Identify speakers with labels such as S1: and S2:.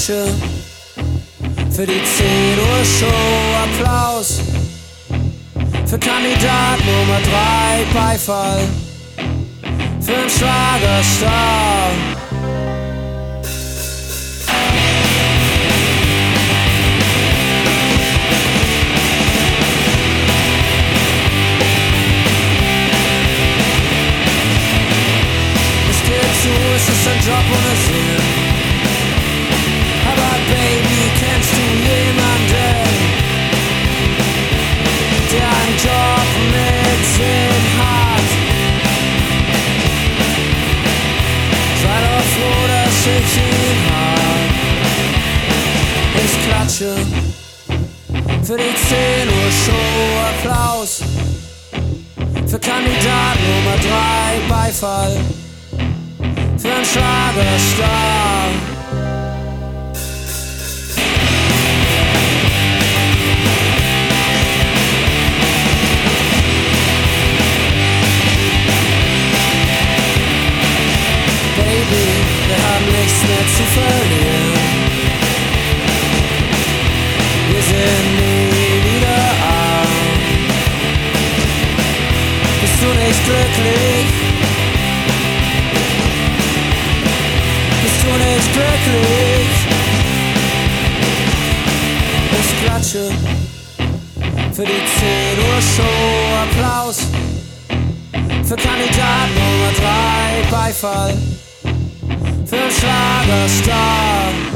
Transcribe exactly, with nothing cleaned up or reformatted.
S1: Klatsche für die zehn Uhr Show, Applaus für Kandidat Nummer drei, Beifall für einen Schlagerstar. Ich gebe zu, es ist ein Job ohne Sinn. Aber Baby, kennst du jemanden, der einen Job mit Sinn hat? Sei doch froh, dass ich ihn hab. Ich klatsche für die zehn Uhr Show, Applaus für Kandidat Nummer drei, Beifall für einen Schlagerstar. Wir haben nichts mehr zu verlieren. Wir sind nie wieder arm. Bist du nicht glücklich? Bist du nicht glücklich? Ich klatsche für die zehn Uhr Show, Applaus für Kandidat Nummer drei, Beifall für einen Schlagerstar.